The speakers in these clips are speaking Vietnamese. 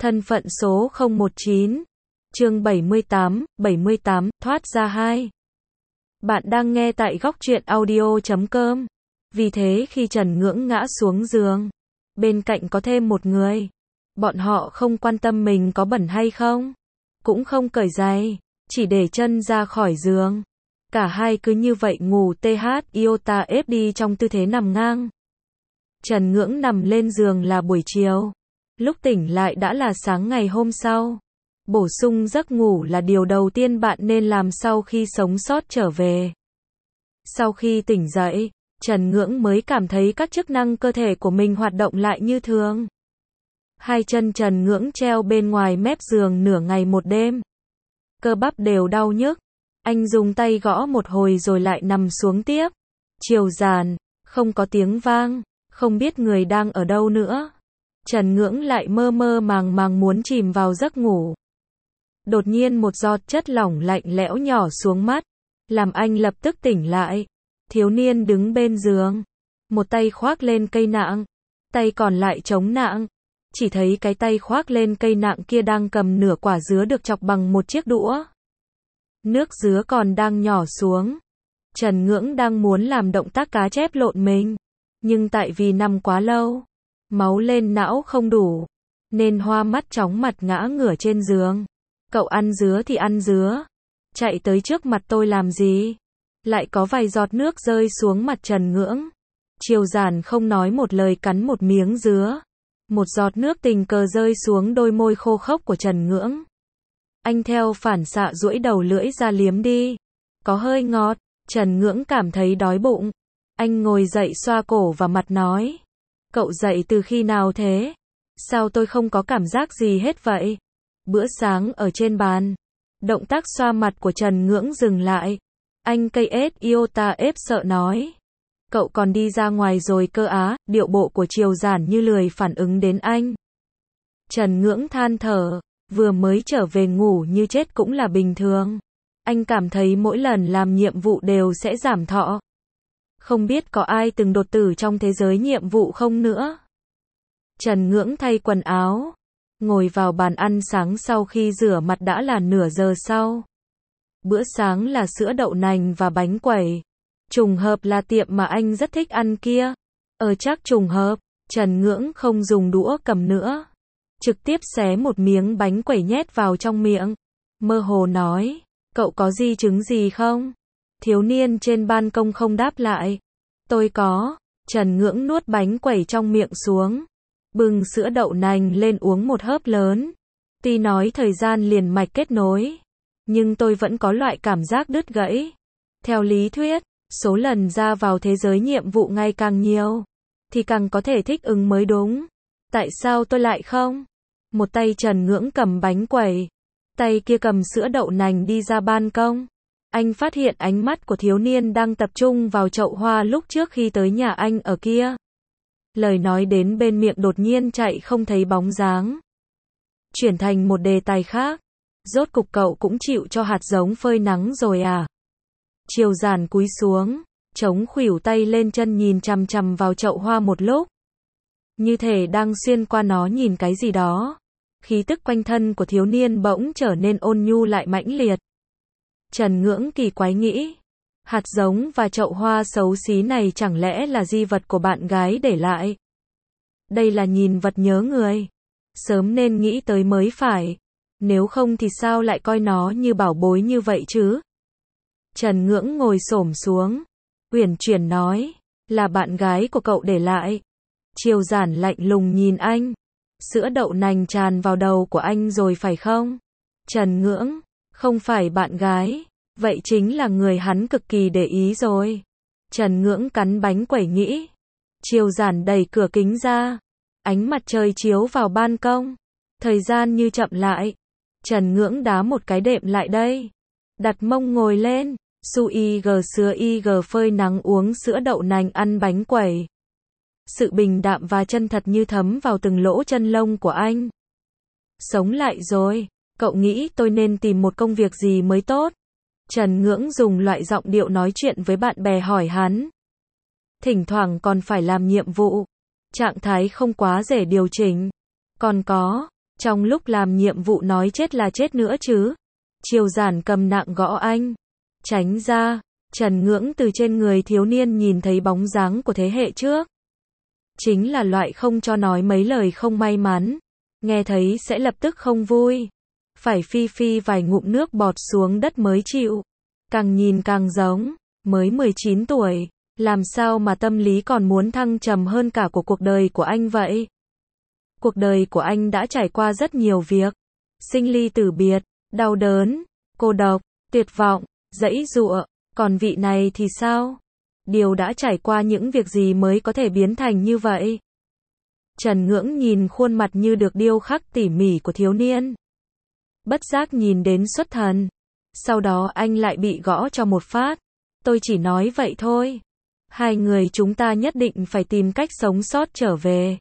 Thân phận số 019. Chương 78, thoát ra 2. Bạn đang nghe tại góc truyện audio.com. Vì thế khi Trần Ngưỡng ngã xuống giường, bên cạnh có thêm một người. Bọn họ không quan tâm mình có bẩn hay không, cũng không cởi giày, chỉ để chân ra khỏi giường. Cả hai cứ như vậy ngủ iota ép đi trong tư thế nằm ngang. Trần Ngưỡng nằm lên giường là buổi chiều. Lúc tỉnh lại đã là sáng ngày hôm sau. Bổ sung giấc ngủ là điều đầu tiên bạn nên làm sau khi sống sót trở về. Sau khi tỉnh dậy, Trần Ngưỡng mới cảm thấy các chức năng cơ thể của mình hoạt động lại như thường. Hai chân Trần Ngưỡng treo bên ngoài mép giường nửa ngày một đêm. Cơ bắp đều đau nhức. Anh dùng tay gõ một hồi rồi lại nằm xuống tiếp. Chiều dàn, không có tiếng vang, không biết người đang ở đâu nữa. Trần Ngưỡng lại mơ mơ màng màng muốn chìm vào giấc ngủ. Đột nhiên một giọt chất lỏng lạnh lẽo nhỏ xuống mắt, làm anh lập tức tỉnh lại. Thiếu niên đứng bên giường, một tay khoác lên cây nạng, tay còn lại chống nạng. Chỉ thấy cái tay khoác lên cây nạng kia đang cầm nửa quả dứa được chọc bằng một chiếc đũa. Nước dứa còn đang nhỏ xuống. Trần Ngưỡng đang muốn làm động tác cá chép lộn mình, nhưng tại vì nằm quá lâu, máu lên não không đủ, nên hoa mắt chóng mặt ngã ngửa trên giường. Cậu ăn dứa thì ăn dứa, chạy tới trước mặt tôi làm gì? Lại có vài giọt nước rơi xuống mặt Trần Ngưỡng. Triều Giản không nói một lời cắn một miếng dứa. Một giọt nước tình cờ rơi xuống đôi môi khô khốc của Trần Ngưỡng. Anh theo phản xạ duỗi đầu lưỡi ra liếm đi. Có hơi ngọt. Trần Ngưỡng cảm thấy đói bụng. Anh ngồi dậy xoa cổ và mặt nói. Cậu dậy từ khi nào thế? Sao tôi không có cảm giác gì hết vậy? Bữa sáng ở trên bàn. Động tác xoa mặt của Trần Ngưỡng dừng lại. Anh cây iota ép sợ nói. Cậu còn đi ra ngoài rồi cơ á, điệu bộ của Triều Giản như lười phản ứng đến anh. Trần Ngưỡng than thở, vừa mới trở về ngủ như chết cũng là bình thường. Anh cảm thấy mỗi lần làm nhiệm vụ đều sẽ giảm thọ. Không biết có ai từng đột tử trong thế giới nhiệm vụ không nữa. Trần Ngưỡng thay quần áo, ngồi vào bàn ăn sáng sau khi rửa mặt đã là nửa giờ sau. Bữa sáng là sữa đậu nành và bánh quẩy. Trùng hợp là tiệm mà anh rất thích ăn kia. Chắc trùng hợp, Trần Ngưỡng không dùng đũa cầm nữa. Trực tiếp xé một miếng bánh quẩy nhét vào trong miệng. Mơ hồ nói, cậu có di chứng gì không? Thiếu niên trên ban công không đáp lại. Tôi có. Trần Ngưỡng nuốt bánh quẩy trong miệng xuống. Bưng sữa đậu nành lên uống một hớp lớn. Tuy nói thời gian liền mạch kết nối, nhưng tôi vẫn có loại cảm giác đứt gãy. Theo lý thuyết, số lần ra vào thế giới nhiệm vụ ngày càng nhiều, thì càng có thể thích ứng mới đúng. Tại sao tôi lại không? Một tay Trần Ngưỡng cầm bánh quẩy, tay kia cầm sữa đậu nành đi ra ban công. Anh phát hiện ánh mắt của thiếu niên đang tập trung vào chậu hoa lúc trước khi tới nhà anh ở kia. Lời nói đến bên miệng đột nhiên chạy không thấy bóng dáng. Chuyển thành một đề tài khác. Rốt cục cậu cũng chịu cho hạt giống phơi nắng rồi à? Triều Giản cúi xuống, chống khuỷu tay lên chân nhìn chằm chằm vào chậu hoa một lúc. Như thể đang xuyên qua nó nhìn cái gì đó. Khí tức quanh thân của thiếu niên bỗng trở nên ôn nhu lại mãnh liệt. Trần Ngưỡng kỳ quái nghĩ. Hạt giống và chậu hoa xấu xí này chẳng lẽ là di vật của bạn gái để lại? Đây là nhìn vật nhớ người. Sớm nên nghĩ tới mới phải. Nếu không thì sao lại coi nó như bảo bối như vậy chứ? Trần Ngưỡng ngồi xổm xuống, uyển chuyển nói, là bạn gái của cậu để lại. Triều Giản lạnh lùng nhìn anh. Sữa đậu nành tràn vào đầu của anh rồi phải không? Trần Ngưỡng, không phải bạn gái, vậy chính là người hắn cực kỳ để ý rồi. Trần Ngưỡng cắn bánh quẩy nghĩ. Triều Giản đẩy cửa kính ra. Ánh mặt trời chiếu vào ban công. Thời gian như chậm lại. Trần Ngưỡng đá một cái đệm lại đây. Đặt mông ngồi lên. Su ig sữa ig phơi nắng uống sữa đậu nành ăn bánh quẩy. Sự bình đạm và chân thật như thấm vào từng lỗ chân lông của anh. Sống lại rồi. Cậu nghĩ tôi nên tìm một công việc gì mới tốt? Trần Ngưỡng dùng loại giọng điệu nói chuyện với bạn bè hỏi hắn. Thỉnh thoảng còn phải làm nhiệm vụ. Trạng thái không quá dễ điều chỉnh. Còn có, Trong lúc làm nhiệm vụ nói chết là chết nữa chứ. Triều Giản cầm nạng gõ anh. Tránh ra. Trần Ngưỡng từ trên người thiếu niên nhìn thấy bóng dáng của thế hệ trước. Chính là loại không cho nói mấy lời không may mắn. Nghe thấy sẽ lập tức không vui. Phải phi phi vài ngụm nước bọt xuống đất mới chịu. Càng nhìn càng giống. Mới 19 tuổi. Làm sao mà tâm lý còn muốn thăng trầm hơn cả của cuộc đời của anh vậy? Cuộc đời của anh đã trải qua rất nhiều việc. Sinh ly tử biệt, đau đớn, cô độc, tuyệt vọng, giãy giụa. Còn vị này thì sao? Điều đã trải qua những việc gì mới có thể biến thành như vậy? Trần Ngưỡng nhìn khuôn mặt như được điêu khắc tỉ mỉ của thiếu niên. Bất giác nhìn đến xuất thần. Sau đó anh lại bị gõ cho một phát. Tôi chỉ nói vậy thôi. Hai người chúng ta nhất định phải tìm cách sống sót trở về.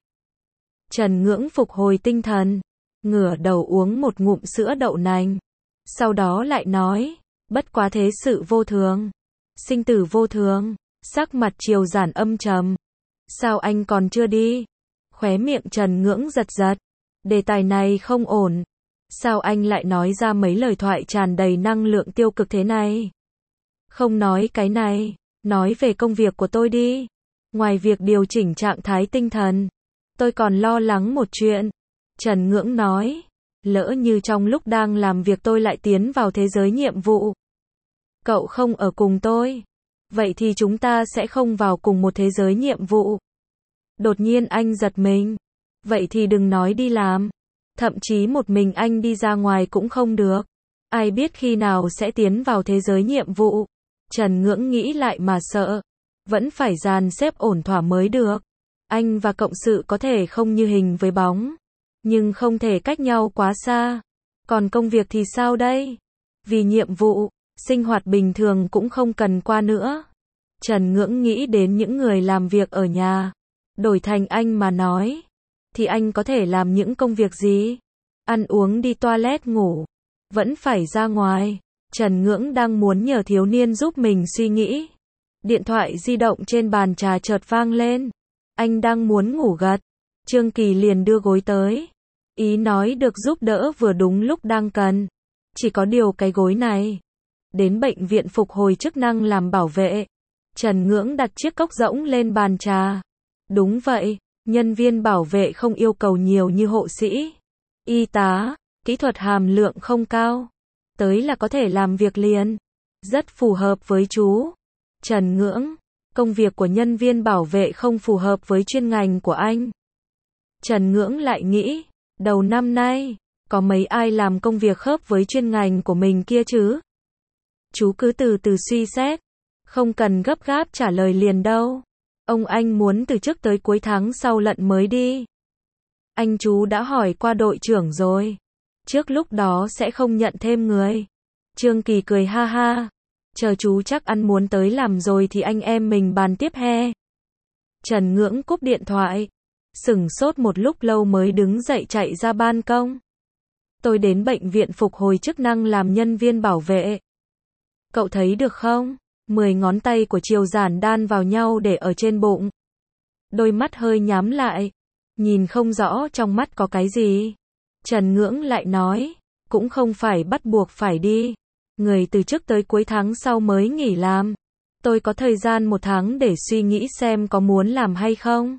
Trần Ngưỡng phục hồi tinh thần. Ngửa đầu uống một ngụm sữa đậu nành. Sau đó lại nói. Bất quá thế sự vô thường. Sinh tử vô thường. Sắc mặt Triều Giản âm trầm. Sao anh còn chưa đi? Khóe miệng Trần Ngưỡng giật giật. Đề tài này không ổn. Sao anh lại nói ra mấy lời thoại tràn đầy năng lượng tiêu cực thế này? Không nói cái này. Nói về công việc của tôi đi. Ngoài việc điều chỉnh trạng thái tinh thần, tôi còn lo lắng một chuyện. Trần Ngưỡng nói. Lỡ như trong lúc đang làm việc tôi lại tiến vào thế giới nhiệm vụ. Cậu không ở cùng tôi. Vậy thì chúng ta sẽ không vào cùng một thế giới nhiệm vụ. Đột nhiên anh giật mình. Vậy thì đừng nói đi làm. Thậm chí một mình anh đi ra ngoài cũng không được. Ai biết khi nào sẽ tiến vào thế giới nhiệm vụ. Trần Ngưỡng nghĩ lại mà sợ. Vẫn phải dàn xếp ổn thỏa mới được. Anh và cộng sự có thể không như hình với bóng. Nhưng không thể cách nhau quá xa. Còn công việc thì sao đây? Vì nhiệm vụ, sinh hoạt bình thường cũng không cần qua nữa. Trần Ngưỡng nghĩ đến những người làm việc ở nhà. Đổi thành anh mà nói. Thì anh có thể làm những công việc gì? Ăn uống đi toilet ngủ. Vẫn phải ra ngoài. Trần Ngưỡng đang muốn nhờ thiếu niên giúp mình suy nghĩ. Điện thoại di động trên bàn trà chợt vang lên. Anh đang muốn ngủ gật. Trương Kỳ liền đưa gối tới. Ý nói được giúp đỡ vừa đúng lúc đang cần. Chỉ có điều cái gối này. Đến bệnh viện phục hồi chức năng làm bảo vệ. Trần Ngưỡng đặt chiếc cốc rỗng lên bàn trà. Đúng vậy, nhân viên bảo vệ không yêu cầu nhiều như hộ sĩ, y tá, kỹ thuật hàm lượng không cao. Tới là có thể làm việc liền. Rất phù hợp với chú. Trần Ngưỡng, công việc của nhân viên bảo vệ không phù hợp với chuyên ngành của anh. Trần Ngưỡng lại nghĩ, đầu năm nay, có mấy ai làm công việc khớp với chuyên ngành của mình kia chứ? Chú cứ từ từ suy xét. Không cần gấp gáp trả lời liền đâu. Ông anh muốn từ trước tới cuối tháng sau lận mới đi. Anh chú đã hỏi qua đội trưởng rồi. Trước lúc đó sẽ không nhận thêm người. Trương Kỳ cười ha ha. Chờ chú chắc ăn muốn tới làm rồi thì anh em mình bàn tiếp he. Trần Ngưỡng cúp điện thoại. Sửng sốt một lúc lâu mới đứng dậy chạy ra ban công. Tôi đến bệnh viện phục hồi chức năng làm nhân viên bảo vệ. Cậu thấy được không? 10 ngón tay của Triều Giản đan vào nhau để ở trên bụng. Đôi mắt hơi nhắm lại. Nhìn không rõ trong mắt có cái gì. Trần Ngưỡng lại nói. Cũng không phải bắt buộc phải đi. Người từ trước tới cuối tháng sau mới nghỉ làm. Tôi có thời gian 1 tháng để suy nghĩ xem có muốn làm hay không.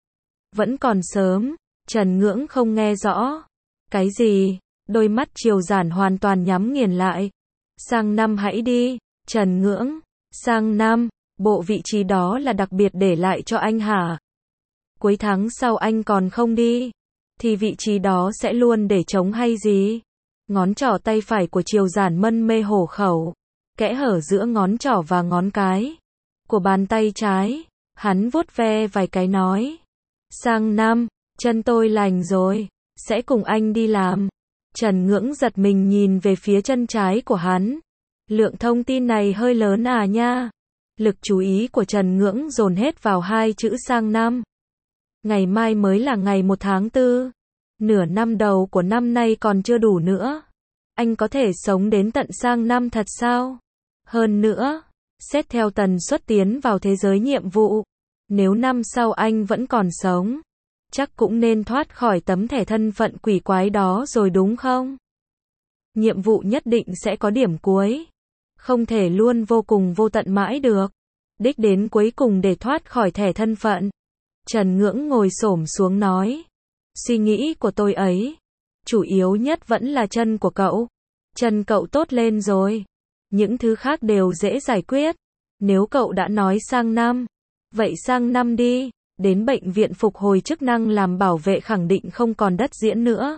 Vẫn còn sớm. Trần Ngưỡng không nghe rõ. Cái gì? Đôi mắt Triều Giản hoàn toàn nhắm nghiền lại. Sang năm hãy đi. Trần Ngưỡng. Sang năm, bộ vị trí đó là đặc biệt để lại cho anh hả? Cuối tháng sau anh còn không đi, thì vị trí đó sẽ luôn để trống hay gì? Ngón trỏ tay phải của Triều Giản mân mê hổ khẩu, kẽ hở giữa ngón trỏ và ngón cái của bàn tay trái, hắn vuốt ve vài cái nói. Sang năm, chân tôi lành rồi, sẽ cùng anh đi làm. Trần Ngưỡng giật mình nhìn về phía chân trái của hắn. Lượng thông tin này hơi lớn à nha. Lực chú ý của Trần Ngưỡng dồn hết vào 2 chữ sang năm. Ngày mai mới là ngày 1 tháng 4. Nửa năm đầu của năm nay còn chưa đủ nữa. Anh có thể sống đến tận sang năm thật sao? Hơn nữa, xét theo tần suất tiến vào thế giới nhiệm vụ, nếu năm sau anh vẫn còn sống, chắc cũng nên thoát khỏi tấm thẻ thân phận quỷ quái đó rồi đúng không? Nhiệm vụ nhất định sẽ có điểm cuối. Không thể luôn vô cùng vô tận mãi được. Đích đến cuối cùng để thoát khỏi thẻ thân phận. Trần Ngưỡng ngồi xổm xuống nói. Suy nghĩ của tôi ấy, chủ yếu nhất vẫn là chân của cậu. Chân cậu tốt lên rồi. Những thứ khác đều dễ giải quyết. Nếu cậu đã nói sang năm, vậy sang năm đi. Đến bệnh viện phục hồi chức năng làm bảo vệ khẳng định không còn đất diễn nữa.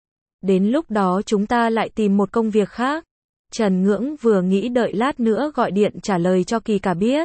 Đến lúc đó chúng ta lại tìm một công việc khác. Trần Ngưỡng vừa nghĩ đợi lát nữa gọi điện trả lời cho Kỳ Cả biết.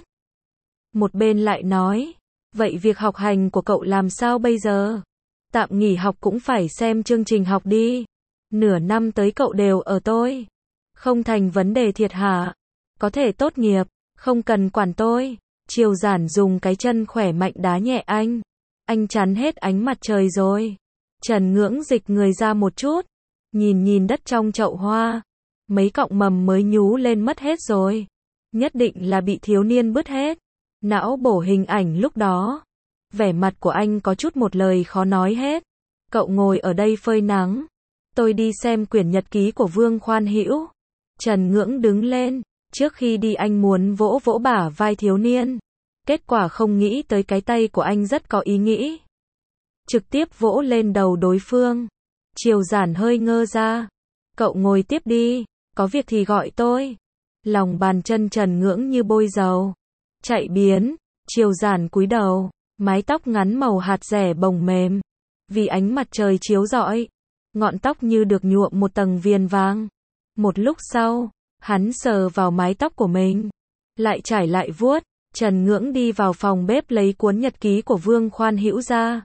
Một bên lại nói, vậy việc học hành của cậu làm sao bây giờ? Tạm nghỉ học cũng phải xem chương trình học đi. Nửa năm tới cậu đều ở tôi. Không thành vấn đề thiệt hả? Có thể tốt nghiệp, không cần quản tôi. Triều Giản dùng cái chân khỏe mạnh đá nhẹ anh. Anh chắn hết ánh mặt trời rồi. Trần Ngưỡng dịch người ra một chút. Nhìn đất trong chậu hoa. Mấy cọng mầm mới nhú lên mất hết rồi. Nhất định là bị thiếu niên bứt hết. Não bổ hình ảnh lúc đó. Vẻ mặt của anh có chút một lời khó nói hết. Cậu ngồi ở đây phơi nắng. Tôi đi xem quyển nhật ký của Vương Khoan Hữu. Trần Ngưỡng đứng lên. Trước khi đi anh muốn vỗ vỗ bả vai thiếu niên. Kết quả không nghĩ tới cái tay của anh rất có ý nghĩ. Trực tiếp vỗ lên đầu đối phương. Triều Giản hơi ngơ ra. Cậu ngồi tiếp đi. Có việc thì gọi tôi. Lòng bàn chân Trần Ngưỡng như bôi dầu. Chạy biến. Triều Giản cúi đầu. Mái tóc ngắn màu hạt dẻ bồng mềm. Vì ánh mặt trời chiếu rọi. Ngọn tóc như được nhuộm một tầng viền vàng. Một lúc sau, hắn sờ vào mái tóc của mình. Lại trải lại vuốt. Trần Ngưỡng đi vào phòng bếp lấy cuốn nhật ký của Vương Khoan Hữu ra.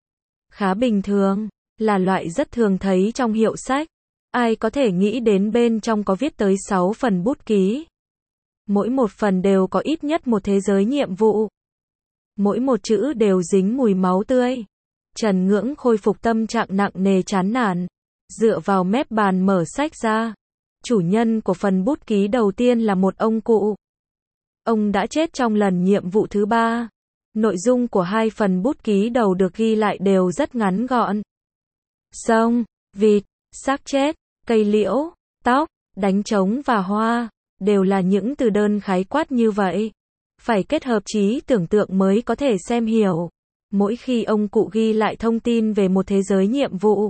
Khá bình thường. Là loại rất thường thấy trong hiệu sách. Ai có thể nghĩ đến bên trong có viết tới 6 phần bút ký. Mỗi một phần đều có ít nhất một thế giới nhiệm vụ. Mỗi một chữ đều dính mùi máu tươi. Trần Ngưỡng khôi phục tâm trạng nặng nề chán nản. Dựa vào mép bàn mở sách ra. Chủ nhân của phần bút ký đầu tiên là một ông cụ. Ông đã chết trong lần nhiệm vụ thứ 3. Nội dung của 2 phần bút ký đầu được ghi lại đều rất ngắn gọn. Sông, vịt, xác chết, cây liễu, tóc, đánh trống và hoa, đều là những từ đơn khái quát như vậy. Phải kết hợp trí tưởng tượng mới có thể xem hiểu. Mỗi khi ông cụ ghi lại thông tin về một thế giới nhiệm vụ,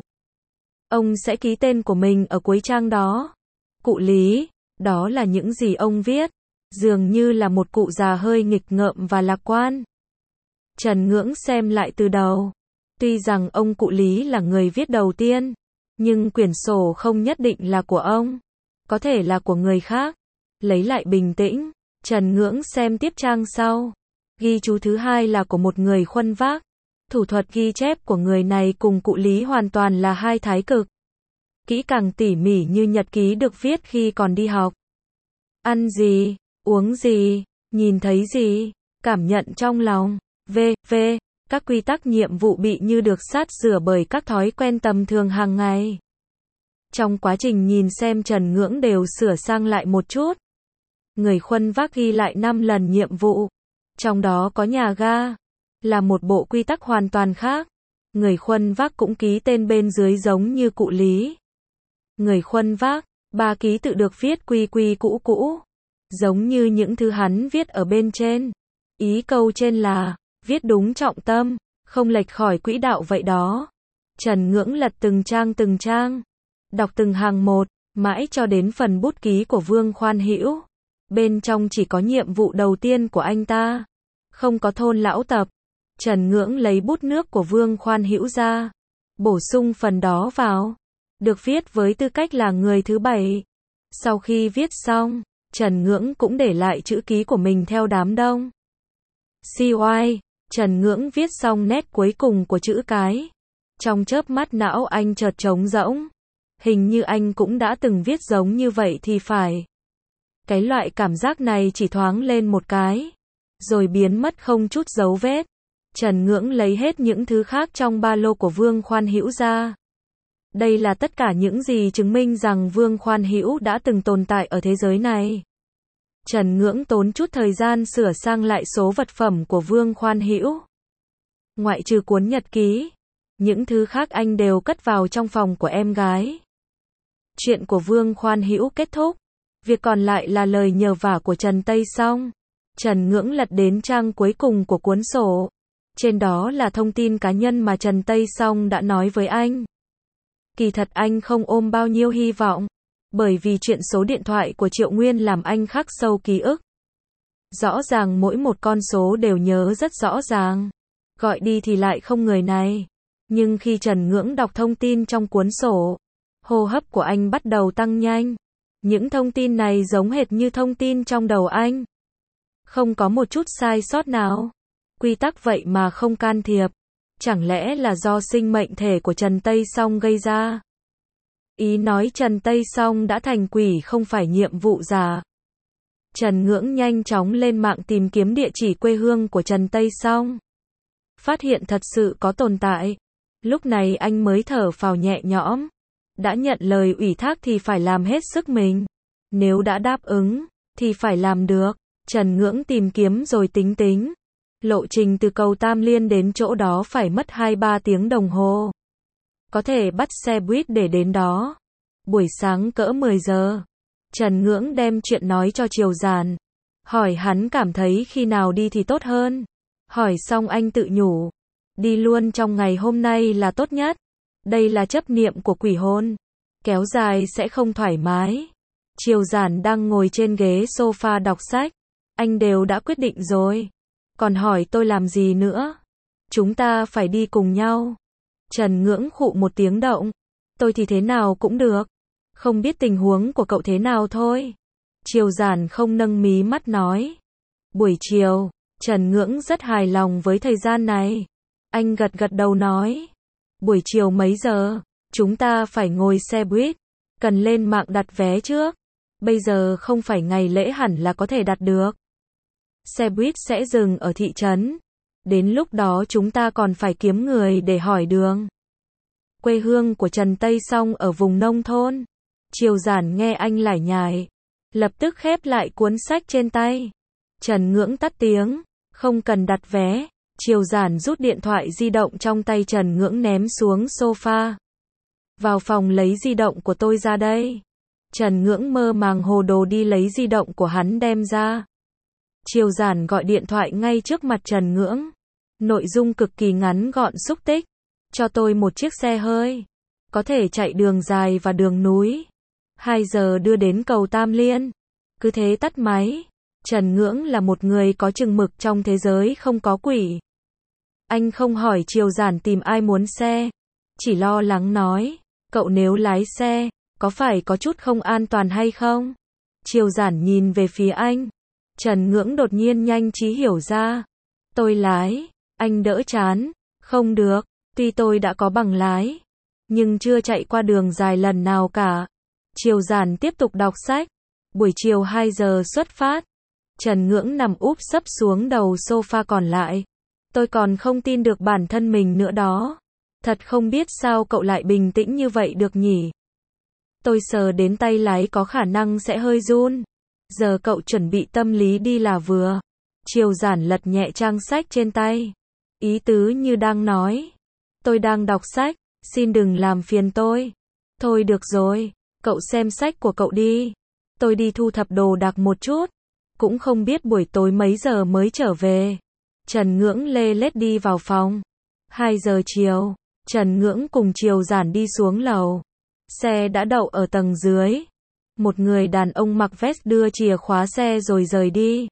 ông sẽ ký tên của mình ở cuối trang đó. Cụ Lý, đó là những gì ông viết. Dường như là một cụ già hơi nghịch ngợm và lạc quan. Trần Ngưỡng xem lại từ đầu. Tuy rằng ông cụ Lý là người viết đầu tiên, nhưng quyển sổ không nhất định là của ông. Có thể là của người khác. Lấy lại bình tĩnh, Trần Ngưỡng xem tiếp trang sau. Ghi chú thứ 2 là của một người khuân vác. Thủ thuật ghi chép của người này cùng cụ Lý hoàn toàn là hai thái cực. Kỹ càng tỉ mỉ như nhật ký được viết khi còn đi học. Ăn gì, uống gì, nhìn thấy gì, cảm nhận trong lòng, v.v. Các quy tắc nhiệm vụ bị như được sát sửa bởi các thói quen tầm thường hàng ngày. Trong quá trình nhìn xem Trần Ngưỡng đều sửa sang lại một chút. Người khuân vác ghi lại 5 lần nhiệm vụ. Trong đó có nhà ga. Là một bộ quy tắc hoàn toàn khác. Người khuân vác cũng ký tên bên dưới giống như cụ Lý. Người khuân vác, 3 ký tự được viết quy quy cũ cũ. Giống như những thứ hắn viết ở bên trên. Ý câu trên là, viết đúng trọng tâm, không lệch khỏi quỹ đạo vậy đó. Trần Ngưỡng lật từng trang. Đọc từng hàng một, mãi cho đến phần bút ký của Vương Khoan Hữu. Bên trong chỉ có nhiệm vụ đầu tiên của anh ta. Không có thôn lão tập. Trần Ngưỡng lấy bút nước của Vương Khoan Hữu ra. Bổ sung phần đó vào. Được viết với tư cách là người thứ 7. Sau khi viết xong, Trần Ngưỡng cũng để lại chữ ký của mình theo đám đông. CY, Trần Ngưỡng viết xong nét cuối cùng của chữ cái. Trong chớp mắt não anh chợt trống rỗng. Hình như anh cũng đã từng viết giống như vậy thì phải. Cái loại cảm giác này chỉ thoáng lên một cái, rồi biến mất không chút dấu vết. Trần Ngưỡng lấy hết những thứ khác trong ba lô của Vương Khoan Hữu ra. Đây là tất cả những gì chứng minh rằng Vương Khoan Hữu đã từng tồn tại ở thế giới này. Trần Ngưỡng tốn chút thời gian sửa sang lại số vật phẩm của Vương Khoan Hữu. ngoại trừ cuốn nhật ký. Những thứ khác anh đều cất vào trong phòng của em gái. Chuyện của Vương Khoan Hữu kết thúc. Việc còn lại là lời nhờ vả của Trần Tây Song. Trần Ngưỡng lật đến trang cuối cùng của cuốn sổ. Trên đó là thông tin cá nhân mà Trần Tây Song đã nói với anh. Kỳ thật anh không ôm bao nhiêu hy vọng. Bởi vì chuyện số điện thoại của Triệu Nguyên làm anh khắc sâu ký ức. Rõ ràng mỗi một con số đều nhớ rất rõ ràng. Gọi đi thì lại không người này. Nhưng khi Trần Ngưỡng đọc thông tin trong cuốn sổ, hô hấp của anh bắt đầu tăng nhanh. Những thông tin này giống hệt như thông tin trong đầu anh. Không có một chút sai sót nào. Quy tắc vậy mà không can thiệp. Chẳng lẽ là do sinh mệnh thể của Trần Tây Song gây ra? Ý nói Trần Tây Song đã thành quỷ không phải nhiệm vụ giả. Trần Ngưỡng nhanh chóng lên mạng tìm kiếm địa chỉ quê hương của Trần Tây Song. Phát hiện thật sự có tồn tại. Lúc này anh mới thở phào nhẹ nhõm. Đã nhận lời ủy thác thì phải làm hết sức mình. Nếu đã đáp ứng, thì phải làm được. Trần Ngưỡng tìm kiếm rồi tính tính. Lộ trình từ cầu Tam Liên đến chỗ đó phải mất 2-3 tiếng đồng hồ. Có thể bắt xe buýt để đến đó. Buổi sáng cỡ 10 giờ. Trần Ngưỡng đem chuyện nói cho Triều Giản. Hỏi hắn cảm thấy khi nào đi thì tốt hơn. Hỏi xong anh tự nhủ. Đi luôn trong ngày hôm nay là tốt nhất. Đây là chấp niệm của quỷ hồn. Kéo dài sẽ không thoải mái. Triều Giản đang ngồi trên ghế sofa đọc sách. Anh đều đã quyết định rồi. Còn hỏi tôi làm gì nữa? Chúng ta phải đi cùng nhau. Trần Ngưỡng khụ một tiếng động. Tôi thì thế nào cũng được. Không biết tình huống của cậu thế nào thôi. Triều Giản không nâng mí mắt nói. Buổi chiều, Trần Ngưỡng rất hài lòng với thời gian này. Anh gật gật đầu nói. Buổi chiều mấy giờ? Chúng ta phải ngồi xe buýt. Cần lên mạng đặt vé trước. Bây giờ không phải ngày lễ hẳn là có thể đặt được. Xe buýt sẽ dừng ở thị trấn. Đến lúc đó chúng ta còn phải kiếm người để hỏi đường. Quê hương của Trần Tây Song ở vùng nông thôn. Triều Giản nghe anh lải nhải. Lập tức khép lại cuốn sách trên tay. Trần Ngưỡng tắt tiếng. Không cần đặt vé. Triều Giản rút điện thoại di động trong tay Trần Ngưỡng ném xuống sofa. Vào phòng lấy di động của tôi ra đây. Trần Ngưỡng mơ màng hồ đồ đi lấy di động của hắn đem ra. Triều Giản gọi điện thoại ngay trước mặt Trần Ngưỡng. Nội dung cực kỳ ngắn gọn xúc tích. Cho tôi một chiếc xe hơi. Có thể chạy đường dài và đường núi. 2 giờ đưa đến cầu Tam Liên. Cứ thế tắt máy. Trần Ngưỡng là một người có chừng mực trong thế giới không có quỷ. Anh không hỏi Triều Giản tìm ai muốn xe. Chỉ lo lắng nói. Cậu nếu lái xe, có phải có chút không an toàn hay không? Triều Giản nhìn về phía anh. Trần Ngưỡng đột nhiên nhanh trí hiểu ra. Tôi lái. Anh đỡ chán. Không được. Tuy tôi đã có bằng lái. Nhưng chưa chạy qua đường dài lần nào cả. Triều Giản tiếp tục đọc sách. Buổi chiều 2 giờ xuất phát. Trần Ngưỡng nằm úp sấp xuống đầu sofa còn lại. Tôi còn không tin được bản thân mình nữa đó. Thật không biết sao cậu lại bình tĩnh như vậy được nhỉ. Tôi sờ đến tay lái có khả năng sẽ hơi run. Giờ cậu chuẩn bị tâm lý đi là vừa. Triều Giản lật nhẹ trang sách trên tay. Ý tứ như đang nói. Tôi đang đọc sách, xin đừng làm phiền tôi. Thôi được rồi, cậu xem sách của cậu đi. Tôi đi thu thập đồ đạc một chút. Cũng không biết buổi tối mấy giờ mới trở về. Trần Ngưỡng lê lết đi vào phòng. 2 giờ chiều, Trần Ngưỡng cùng Triều Giản đi xuống lầu. Xe đã đậu ở tầng dưới. Một người đàn ông mặc vest đưa chìa khóa xe rồi rời đi.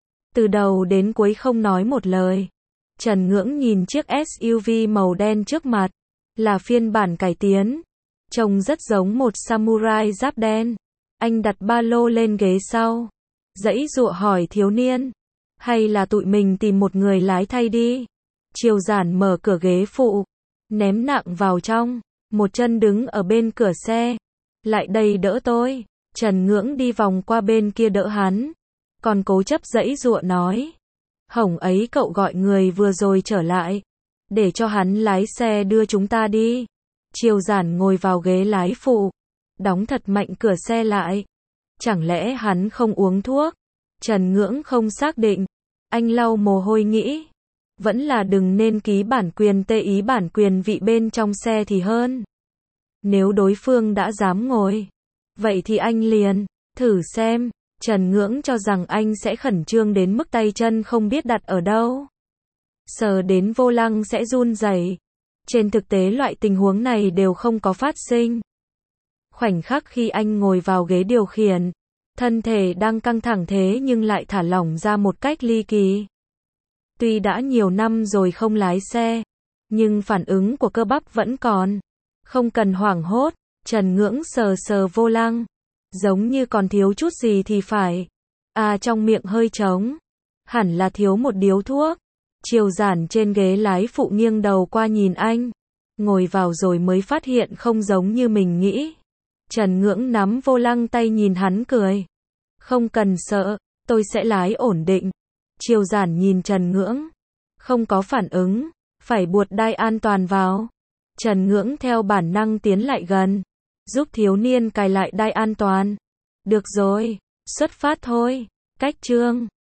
Từ đầu đến cuối không nói một lời. Trần Ngưỡng nhìn chiếc SUV màu đen trước mặt. Là phiên bản cải tiến. Trông rất giống một samurai giáp đen. Anh đặt ba lô lên ghế sau. Giãy giụa hỏi thiếu niên. Hay là tụi mình tìm một người lái thay đi. Triều Giản mở cửa ghế phụ. Ném nặng vào trong. Một chân đứng ở bên cửa xe. Lại đây đỡ tôi. Trần Ngưỡng đi vòng qua bên kia đỡ hắn. Còn cố chấp giãy giụa nói. Hổng ấy cậu gọi người vừa rồi trở lại. Để cho hắn lái xe đưa chúng ta đi. Triều Giản ngồi vào ghế lái phụ. Đóng thật mạnh cửa xe lại. Chẳng lẽ hắn không uống thuốc? Trần Ngưỡng không xác định. Anh lau mồ hôi nghĩ. Vẫn là đừng nên ký bản quyền tê ý bản quyền vị bên trong xe thì hơn. Nếu đối phương đã dám ngồi, vậy thì anh liền thử xem. Trần Ngưỡng cho rằng anh sẽ khẩn trương đến mức tay chân không biết đặt ở đâu. Sờ đến vô lăng sẽ run rẩy. Trên thực tế loại tình huống này đều không có phát sinh. Khoảnh khắc khi anh ngồi vào ghế điều khiển, thân thể đang căng thẳng thế nhưng lại thả lỏng ra một cách ly kỳ. Tuy đã nhiều năm rồi không lái xe, nhưng phản ứng của cơ bắp vẫn còn. Không cần hoảng hốt, Trần Ngưỡng sờ sờ vô lăng. Giống như còn thiếu chút gì thì phải. Trong miệng hơi trống. Hẳn là thiếu một điếu thuốc. Triều Giản trên ghế lái phụ nghiêng đầu qua nhìn anh. Ngồi vào rồi mới phát hiện không giống như mình nghĩ. Trần Ngưỡng nắm vô lăng tay nhìn hắn cười. Không cần sợ, tôi sẽ lái ổn định. Triều Giản nhìn Trần Ngưỡng. Không có phản ứng, phải buộc đai an toàn vào. Trần Ngưỡng theo bản năng tiến lại gần. Giúp thiếu niên cài lại đai an toàn. Được rồi, xuất phát thôi. Cách chương